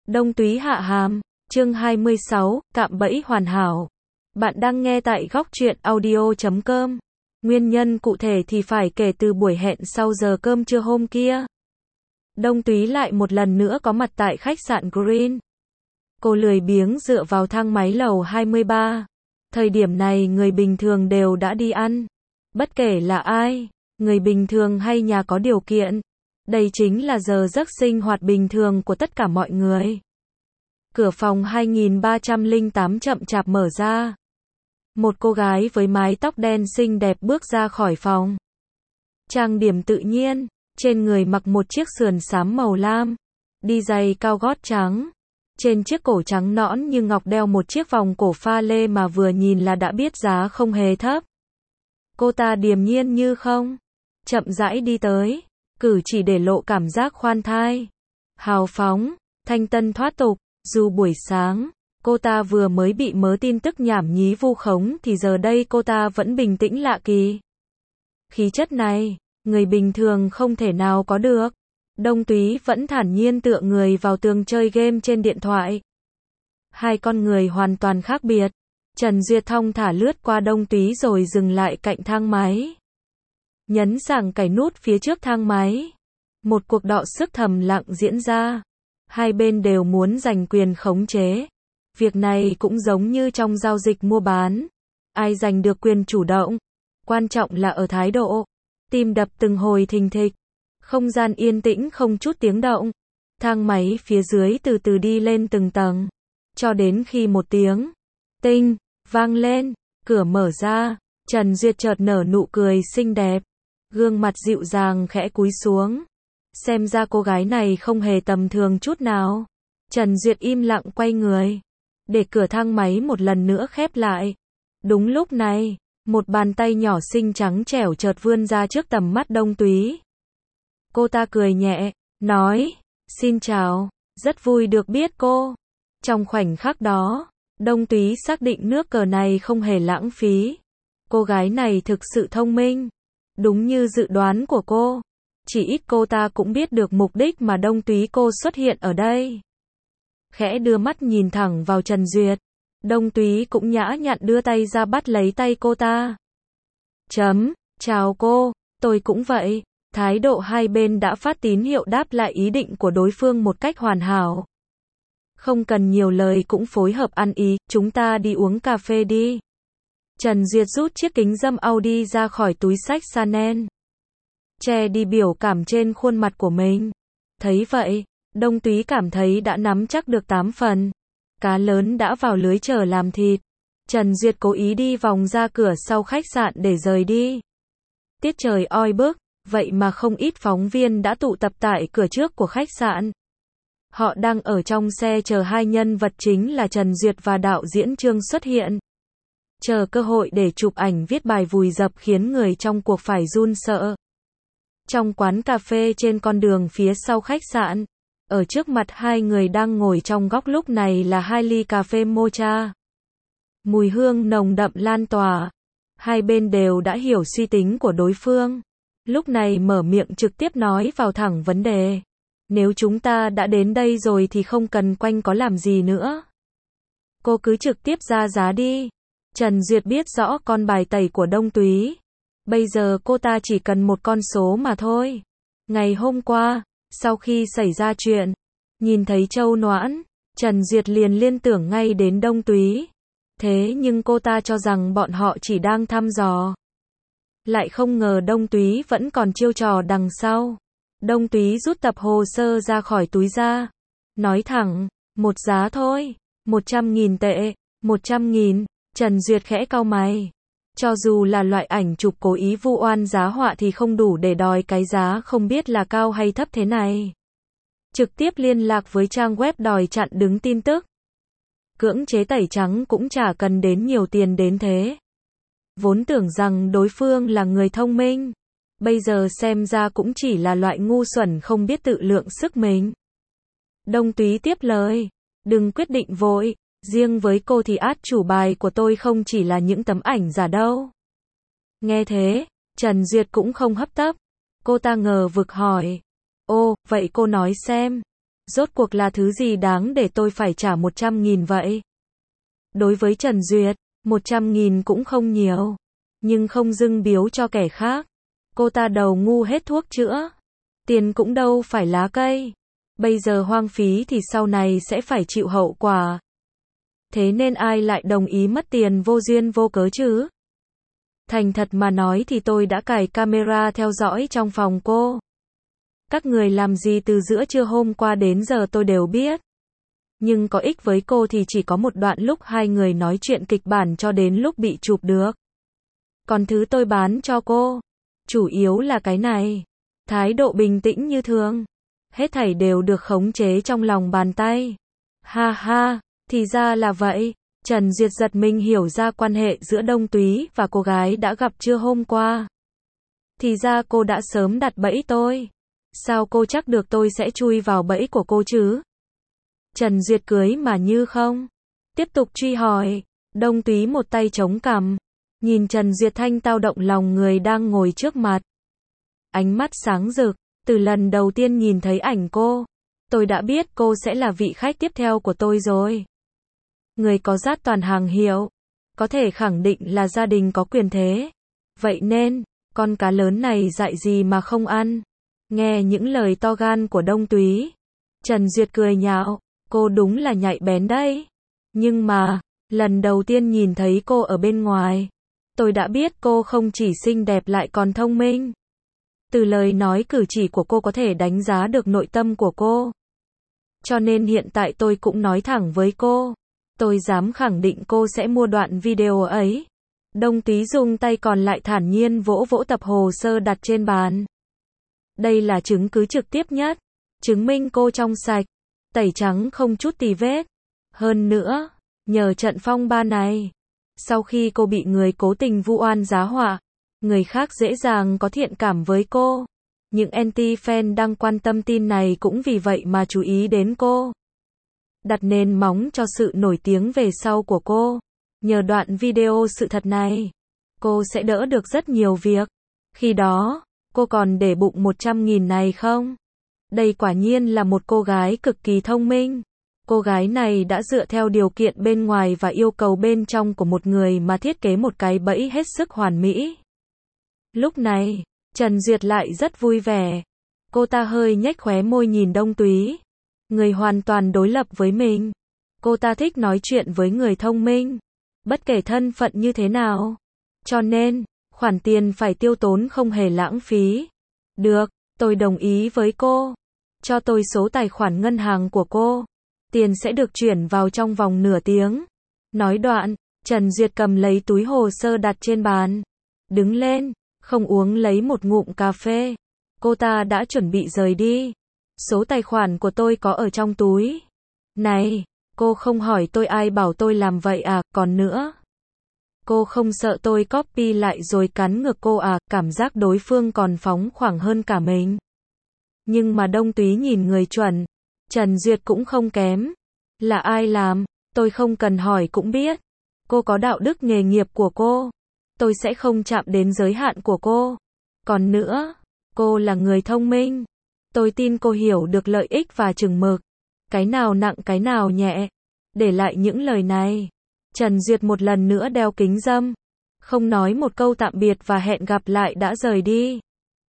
Đông Túy hạ hàm, chương 26, cạm bẫy hoàn hảo. Bạn đang nghe tại góc truyện audio.com. Nguyên nhân cụ thể thì phải kể từ buổi hẹn sau giờ cơm trưa hôm kia. Đông Túy lại một lần nữa có mặt tại khách sạn Green. Cô lười biếng dựa vào thang máy lầu 23. Thời điểm này người bình thường đều đã đi ăn. Bất kể là ai, người bình thường hay nhà có điều kiện. Đây chính là giờ giấc sinh hoạt bình thường của tất cả mọi người. Cửa phòng 2308 chậm chạp mở ra. Một cô gái với mái tóc đen xinh đẹp bước ra khỏi phòng. Trang điểm tự nhiên, trên người mặc một chiếc sườn xám màu lam, đi giày cao gót trắng. Trên chiếc cổ trắng nõn như ngọc đeo một chiếc vòng cổ pha lê mà vừa nhìn là đã biết giá không hề thấp. Cô ta điềm nhiên như không, chậm rãi đi tới, cử chỉ để lộ cảm giác khoan thai, hào phóng, thanh tân thoát tục. Dù buổi sáng, cô ta vừa mới bị mớ tin tức nhảm nhí vu khống thì giờ đây cô ta vẫn bình tĩnh lạ kỳ. Khí chất này, người bình thường không thể nào có được. Đông Túy vẫn thản nhiên tựa người vào tường chơi game trên điện thoại. Hai con người hoàn toàn khác biệt. Trần Duyệt thong thả lướt qua Đông Túy rồi dừng lại cạnh thang máy. Nhấn sang cái nút phía trước thang máy. Một cuộc đọ sức thầm lặng diễn ra. Hai bên đều muốn giành quyền khống chế. Việc này cũng giống như trong giao dịch mua bán. Ai giành được quyền chủ động? Quan trọng là ở thái độ. Tim đập từng hồi thình thịch. Không gian yên tĩnh không chút tiếng động. Thang máy phía dưới từ từ đi lên từng tầng. Cho đến khi một tiếng tinh vang lên, cửa mở ra. Trần Duyệt chợt nở nụ cười xinh đẹp. Gương mặt dịu dàng khẽ cúi xuống. Xem ra cô gái này không hề tầm thường chút nào. Trần Duyệt im lặng quay người, để cửa thang máy một lần nữa khép lại. Đúng lúc này, một bàn tay nhỏ xinh trắng trẻo chợt vươn ra trước tầm mắt Đông Túy. Cô ta cười nhẹ, nói, xin chào, rất vui được biết cô. Trong khoảnh khắc đó, Đông Túy xác định nước cờ này không hề lãng phí. Cô gái này thực sự thông minh. Đúng như dự đoán của cô. Chỉ ít cô ta cũng biết được mục đích mà Đông Túy cô xuất hiện ở đây. Khẽ đưa mắt nhìn thẳng vào Trần Duyệt. Đông Túy cũng nhã nhặn đưa tay ra bắt lấy tay cô ta. Chào cô, tôi cũng vậy. Thái độ hai bên đã phát tín hiệu đáp lại ý định của đối phương một cách hoàn hảo. Không cần nhiều lời cũng phối hợp ăn ý, chúng ta đi uống cà phê đi. Trần Duyệt rút chiếc kính râm Audi ra khỏi túi xách Chanel. Che đi biểu cảm trên khuôn mặt của mình. Thấy vậy, Đông Túy cảm thấy đã nắm chắc được 8 phần. Cá lớn đã vào lưới chờ làm thịt. Trần Duyệt cố ý đi vòng ra cửa sau khách sạn để rời đi. Tiết trời oi bức, vậy mà không ít phóng viên đã tụ tập tại cửa trước của khách sạn. Họ đang ở trong xe chờ hai nhân vật chính là Trần Duyệt và đạo diễn Trương xuất hiện. Chờ cơ hội để chụp ảnh viết bài vùi dập khiến người trong cuộc phải run sợ. Trong quán cà phê trên con đường phía sau khách sạn, ở trước mặt hai người đang ngồi trong góc lúc này là 2 ly cà phê mocha. Mùi hương nồng đậm lan tỏa. Hai bên đều đã hiểu suy tính của đối phương. Lúc này mở miệng trực tiếp nói vào thẳng vấn đề. Nếu chúng ta đã đến đây rồi thì không cần quanh có làm gì nữa. Cô cứ trực tiếp ra giá đi. Trần Duyệt biết rõ con bài tẩy của Đông Túy. Bây giờ cô ta chỉ cần một con số mà thôi. Ngày hôm qua, sau khi xảy ra chuyện, nhìn thấy Châu Noãn, Trần Duyệt liền liên tưởng ngay đến Đông Túy. Thế nhưng cô ta cho rằng bọn họ chỉ đang thăm dò. Lại không ngờ Đông Túy vẫn còn chiêu trò đằng sau. Đông Túy rút tập hồ sơ ra khỏi túi ra. Nói thẳng, một giá thôi, 100.000 tệ, 100.000, Trần Duyệt khẽ cau mày. Cho dù là loại ảnh chụp cố ý vu oan giá họa thì không đủ để đòi cái giá không biết là cao hay thấp thế này. Trực tiếp liên lạc với trang web đòi chặn đứng tin tức. Cưỡng chế tẩy trắng cũng chả cần đến nhiều tiền đến thế. Vốn tưởng rằng đối phương là người thông minh. Bây giờ xem ra cũng chỉ là loại ngu xuẩn không biết tự lượng sức mình. Đông Túy tiếp lời. Đừng quyết định vội. Riêng với cô thì át chủ bài của tôi không chỉ là những tấm ảnh giả đâu. Nghe thế, Trần Duyệt cũng không hấp tấp. Cô ta ngờ vực hỏi. Ô, vậy cô nói xem. Rốt cuộc là thứ gì đáng để tôi phải trả 100.000 vậy? Đối với Trần Duyệt, 100.000 cũng không nhiều. Nhưng không dưng biếu cho kẻ khác. Cô ta đầu ngu hết thuốc chữa. Tiền cũng đâu phải lá cây. Bây giờ hoang phí thì sau này sẽ phải chịu hậu quả. Thế nên ai lại đồng ý mất tiền vô duyên vô cớ chứ? Thành thật mà nói thì tôi đã cài camera theo dõi trong phòng cô. Các người làm gì từ giữa trưa hôm qua đến giờ tôi đều biết. Nhưng có ích với cô thì chỉ có một đoạn lúc hai người nói chuyện kịch bản cho đến lúc bị chụp được. Còn thứ tôi bán cho cô, chủ yếu là cái này. Thái độ bình tĩnh như thường. Hết thảy đều được khống chế trong lòng bàn tay. Ha ha, thì ra là vậy. Trần Duyệt giật mình hiểu ra quan hệ giữa Đông Túy và cô gái đã gặp trưa hôm qua. Thì ra cô đã sớm đặt bẫy tôi. Sao cô chắc được tôi sẽ chui vào bẫy của cô chứ? Trần Duyệt cười mà như không. Tiếp tục truy hỏi. Đông Túy một tay chống cằm. Nhìn Trần Duyệt thanh tao động lòng người đang ngồi trước mặt. Ánh mắt sáng rực. Từ lần đầu tiên nhìn thấy ảnh cô, tôi đã biết cô sẽ là vị khách tiếp theo của tôi rồi. Người có dát toàn hàng hiệu. Có thể khẳng định là gia đình có quyền thế. Vậy nên, con cá lớn này dại gì mà không ăn. Nghe những lời to gan của Đông Túy, Trần Duyệt cười nhạo. Cô đúng là nhạy bén đấy. Nhưng mà, lần đầu tiên nhìn thấy cô ở bên ngoài, tôi đã biết cô không chỉ xinh đẹp lại còn thông minh. Từ lời nói cử chỉ của cô có thể đánh giá được nội tâm của cô. Cho nên hiện tại tôi cũng nói thẳng với cô. Tôi dám khẳng định cô sẽ mua đoạn video ấy. Đông Túy dùng tay còn lại thản nhiên vỗ vỗ tập hồ sơ đặt trên bàn. Đây là chứng cứ trực tiếp nhất. Chứng minh cô trong sạch. Tẩy trắng không chút tì vết. Hơn nữa, nhờ trận phong ba này, sau khi cô bị người cố tình vu oan giá họa, người khác dễ dàng có thiện cảm với cô. Những anti-fan đang quan tâm tin này cũng vì vậy mà chú ý đến cô. Đặt nền móng cho sự nổi tiếng về sau của cô. Nhờ đoạn video sự thật này, cô sẽ đỡ được rất nhiều việc. Khi đó, cô còn để bụng 100.000 này không? Đây quả nhiên là một cô gái cực kỳ thông minh. Cô gái này đã dựa theo điều kiện bên ngoài và yêu cầu bên trong của một người mà thiết kế một cái bẫy hết sức hoàn mỹ. Lúc này, Trần Duyệt lại rất vui vẻ. Cô ta hơi nhếch khóe môi nhìn Đông Túy. Người hoàn toàn đối lập với mình. Cô ta thích nói chuyện với người thông minh. Bất kể thân phận như thế nào. Cho nên, khoản tiền phải tiêu tốn không hề lãng phí. Được, tôi đồng ý với cô. Cho tôi số tài khoản ngân hàng của cô. Tiền sẽ được chuyển vào trong vòng nửa tiếng. Nói đoạn, Trần Duyệt cầm lấy túi hồ sơ đặt trên bàn. Đứng lên, không uống lấy một ngụm cà phê. Cô ta đã chuẩn bị rời đi. Số tài khoản của tôi có ở trong túi. Này, cô không hỏi tôi ai bảo tôi làm vậy à, còn nữa. Cô không sợ tôi copy lại rồi cắn ngược cô à, cảm giác đối phương còn phóng khoáng hơn cả mình. Nhưng mà Đông Túy nhìn người chuẩn. Trần Duyệt cũng không kém. Là ai làm, tôi không cần hỏi cũng biết. Cô có đạo đức nghề nghiệp của cô. Tôi sẽ không chạm đến giới hạn của cô. Còn nữa, cô là người thông minh. Tôi tin cô hiểu được lợi ích và chừng mực. Cái nào nặng cái nào nhẹ. Để lại những lời này, Trần Duyệt một lần nữa đeo kính râm. Không nói một câu tạm biệt và hẹn gặp lại đã rời đi.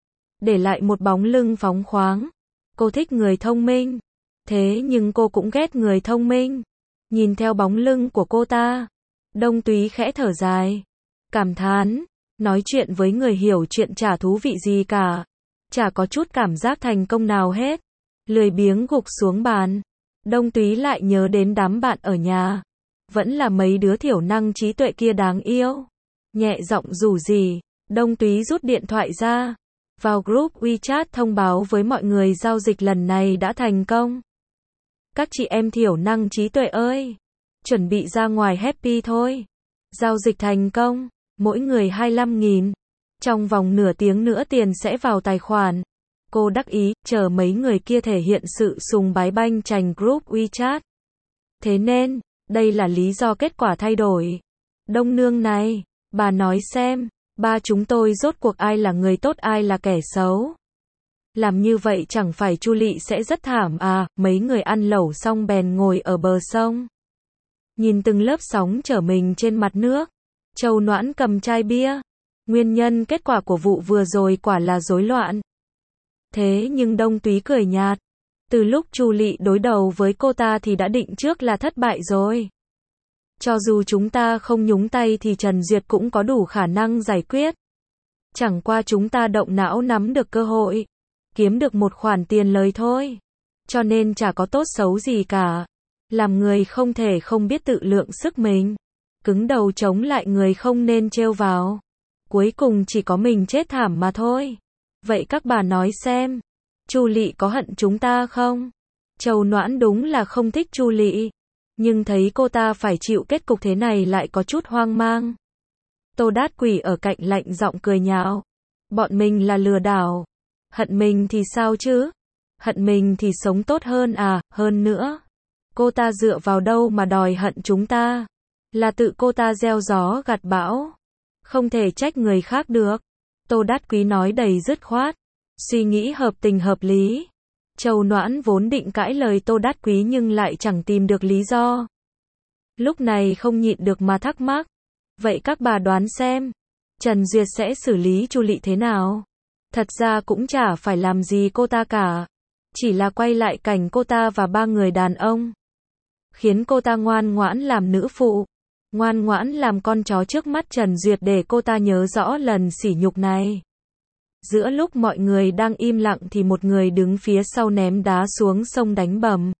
Để lại một bóng lưng phóng khoáng. Cô thích người thông minh. Thế nhưng cô cũng ghét người thông minh. Nhìn theo bóng lưng của cô ta, Đông Túy khẽ thở dài. Cảm thán, nói chuyện với người hiểu chuyện chả thú vị gì cả. Chả có chút cảm giác thành công nào hết. Lười biếng gục xuống bàn. Đông Túy lại nhớ đến đám bạn ở nhà. Vẫn là mấy đứa thiểu năng trí tuệ kia đáng yêu. Nhẹ giọng rủ rỉ, Đông Túy rút điện thoại ra. Vào group WeChat thông báo với mọi người giao dịch lần này đã thành công. Các chị em thiểu năng trí tuệ ơi! Chuẩn bị ra ngoài happy thôi. Giao dịch thành công, mỗi người 25.000. Trong vòng nửa tiếng nữa tiền sẽ vào tài khoản. Cô đắc ý, chờ mấy người kia thể hiện sự sùng bái banh chành group WeChat. Thế nên, đây là lý do kết quả thay đổi. Đông nương này, bà nói xem, ba chúng tôi rốt cuộc ai là người tốt ai là kẻ xấu. Làm như vậy chẳng phải Chu Lị sẽ rất thảm à, mấy người ăn lẩu xong bèn ngồi ở bờ sông. Nhìn từng lớp sóng chở mình trên mặt nước. Châu Noãn cầm chai bia. Nguyên nhân kết quả của vụ vừa rồi quả là rối loạn. Thế nhưng Đông Túy cười nhạt. Từ lúc Chu Lị đối đầu với cô ta thì đã định trước là thất bại rồi. Cho dù chúng ta không nhúng tay thì Trần Duyệt cũng có đủ khả năng giải quyết. Chẳng qua chúng ta động não nắm được cơ hội. Kiếm được một khoản tiền lời thôi. Cho nên chả có tốt xấu gì cả. Làm người không thể không biết tự lượng sức mình. Cứng đầu chống lại người không nên trêu vào. Cuối cùng chỉ có mình chết thảm mà thôi. Vậy các bà nói xem. Chu Lị có hận chúng ta không? Châu Noãn đúng là không thích Chu Lị. Nhưng thấy cô ta phải chịu kết cục thế này lại có chút hoang mang. Tô Đát Quỷ ở cạnh lạnh giọng cười nhạo. Bọn mình là lừa đảo. Hận mình thì sao chứ? Hận mình thì sống tốt hơn à, hơn nữa. Cô ta dựa vào đâu mà đòi hận chúng ta? Là tự cô ta gieo gió gặt bão. Không thể trách người khác được. Tô Đát Quý nói đầy dứt khoát. Suy nghĩ hợp tình hợp lý. Châu Noãn vốn định cãi lời Tô Đát Quý nhưng lại chẳng tìm được lý do. Lúc này không nhịn được mà thắc mắc. Vậy các bà đoán xem. Trần Duyệt sẽ xử lý Chu Lị thế nào? Thật ra cũng chả phải làm gì cô ta cả. Chỉ là quay lại cảnh cô ta và ba người đàn ông. Khiến cô ta ngoan ngoãn làm nữ phụ. Ngoan ngoãn làm con chó trước mắt Trần Duyệt để cô ta nhớ rõ lần sỉ nhục này. Giữa lúc mọi người đang im lặng thì một người đứng phía sau ném đá xuống sông đánh bầm.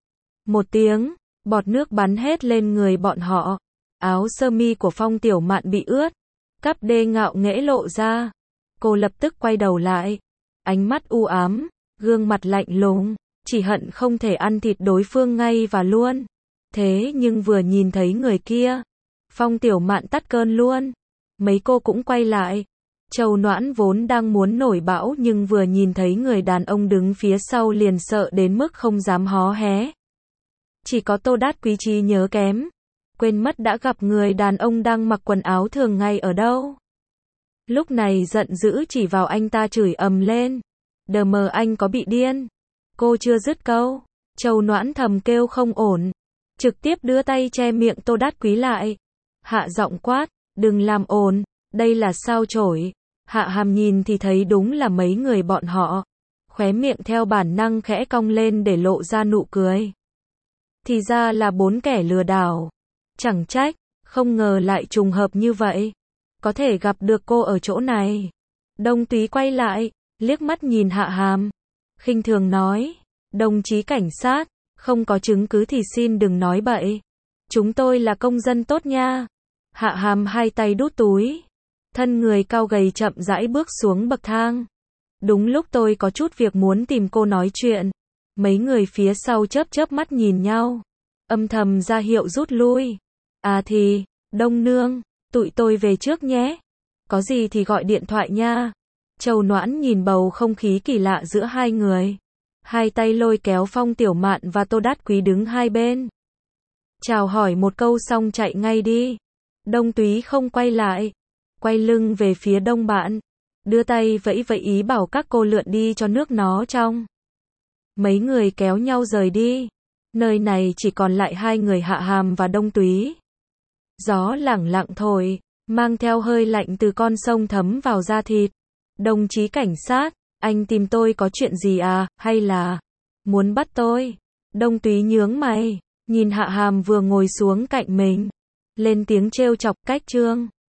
Một tiếng, bọt nước bắn hết lên người bọn họ. Áo sơ mi của Phong Tiểu Mạn bị ướt. Cắp đê ngạo nghễ lộ ra. Cô lập tức quay đầu lại. Ánh mắt u ám, gương mặt lạnh lùng, chỉ hận không thể ăn thịt đối phương ngay và luôn. Thế nhưng vừa nhìn thấy người kia, Phong Tiểu Mạn tắt cơn luôn. Mấy cô cũng quay lại. Châu Noãn vốn đang muốn nổi bão nhưng vừa nhìn thấy người đàn ông đứng phía sau liền sợ đến mức không dám hó hé. Chỉ có Tô Đát Quý trí nhớ kém. Quên mất đã gặp người đàn ông đang mặc quần áo thường ngày ở đâu. Lúc này giận dữ chỉ vào anh ta chửi ầm lên. Đờ mờ anh có bị điên. Cô chưa dứt câu. Châu Noãn thầm kêu không ổn. Trực tiếp đưa tay che miệng Tô Đát Quý lại. Hạ giọng quát. Đừng làm ồn. Đây là sao chổi. Hạ Hàm nhìn thì thấy đúng là mấy người bọn họ. Khóe miệng theo bản năng khẽ cong lên để lộ ra nụ cười. Thì ra là 4 kẻ lừa đảo. Chẳng trách. Không ngờ lại trùng hợp như vậy. Có thể gặp được cô ở chỗ này. Đông Túy quay lại, liếc mắt nhìn Hạ Hàm. Khinh thường nói. Đồng chí cảnh sát, không có chứng cứ thì xin đừng nói bậy. Chúng tôi là công dân tốt nha. Hạ Hàm hai tay đút túi. Thân người cao gầy chậm rãi bước xuống bậc thang. Đúng lúc tôi có chút việc muốn tìm cô nói chuyện. Mấy người phía sau chớp chớp mắt nhìn nhau. Âm thầm ra hiệu rút lui. À thì, Đông Nương, tụi tôi về trước nhé. Có gì thì gọi điện thoại nha. Châu Noãn nhìn bầu không khí kỳ lạ giữa hai người. Hai tay lôi kéo Phong Tiểu Mạn và Tô Đát Quý đứng hai bên. Chào hỏi một câu xong chạy ngay đi. Đông Túy không quay lại. Quay lưng về phía đông bạn. Đưa tay vẫy vẫy ý bảo các cô lượn đi cho nước nó trong. Mấy người kéo nhau rời đi. Nơi này chỉ còn lại hai người Hạ Hàm và Đông Túy. Gió lẳng lặng thổi, mang theo hơi lạnh từ con sông thấm vào da thịt. Đồng chí cảnh sát, anh tìm tôi có chuyện gì à, hay là muốn bắt tôi? Đông Túy nhướng mày, nhìn Hạ Hàm vừa ngồi xuống cạnh mình. Lên tiếng trêu chọc, cách trương.